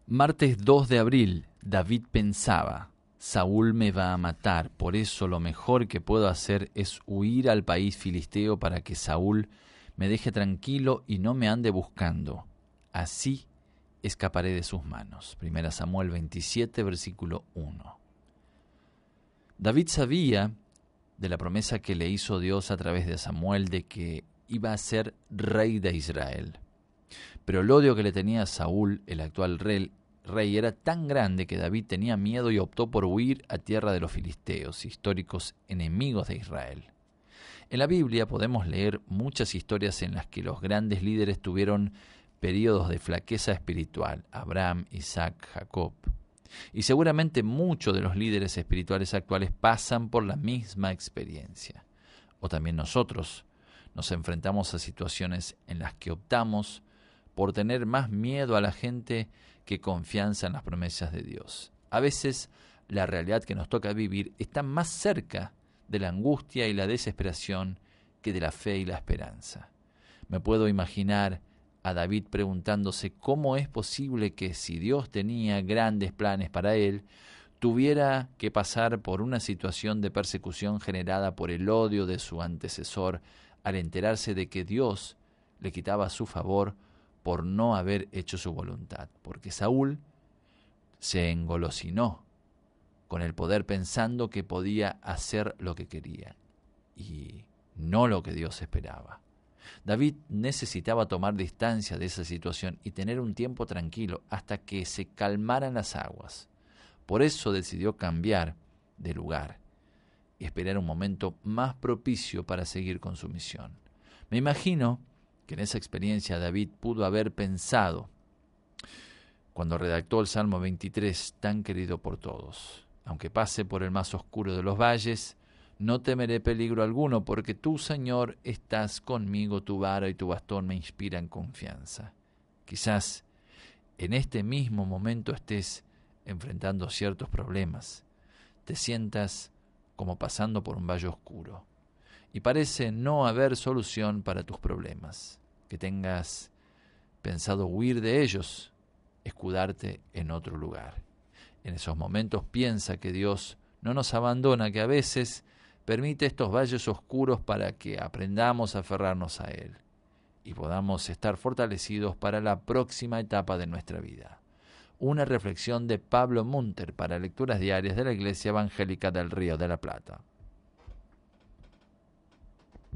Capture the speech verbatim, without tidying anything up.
Martes dos de abril, David pensaba, Saúl me va a matar, por eso lo mejor que puedo hacer es huir al país filisteo para que Saúl me deje tranquilo y no me ande buscando. Así escaparé de sus manos. Primera Samuel veintisiete, versículo uno. David sabía de la promesa que le hizo Dios a través de Samuel de que iba a ser rey de Israel. Pero el odio que le tenía a Saúl, el actual rey, rey, era tan grande que David tenía miedo y optó por huir a tierra de los filisteos, históricos enemigos de Israel. En la Biblia podemos leer muchas historias en las que los grandes líderes tuvieron periodos de flaqueza espiritual, Abraham, Isaac, Jacob. Y seguramente muchos de los líderes espirituales actuales pasan por la misma experiencia. O también nosotros nos enfrentamos a situaciones en las que optamos por tener más miedo a la gente que confianza en las promesas de Dios. A veces la realidad que nos toca vivir está más cerca de la angustia y la desesperación que de la fe y la esperanza. Me puedo imaginar a David preguntándose cómo es posible que, si Dios tenía grandes planes para él, tuviera que pasar por una situación de persecución generada por el odio de su antecesor al enterarse de que Dios le quitaba su favor por no haber hecho su voluntad, porque Saúl se engolosinó con el poder pensando que podía hacer lo que quería y no lo que Dios esperaba. David necesitaba tomar distancia de esa situación y tener un tiempo tranquilo hasta que se calmaran las aguas. Por eso decidió cambiar de lugar y esperar un momento más propicio para seguir con su misión. Me imagino que en esa experiencia David pudo haber pensado, cuando redactó el Salmo veintitrés, tan querido por todos: aunque pase por el más oscuro de los valles, no temeré peligro alguno, porque tú, Señor, estás conmigo, tu vara y tu bastón me inspiran confianza. Quizás en este mismo momento estés enfrentando ciertos problemas, te sientas como pasando por un valle oscuro y parece no haber solución para tus problemas, que tengas pensado huir de ellos, escudarte en otro lugar. En esos momentos piensa que Dios no nos abandona, que a veces permite estos valles oscuros para que aprendamos a aferrarnos a Él y podamos estar fortalecidos para la próxima etapa de nuestra vida. Una reflexión de Pablo Munter para Lecturas Diarias de la Iglesia Evangélica del Río de la Plata.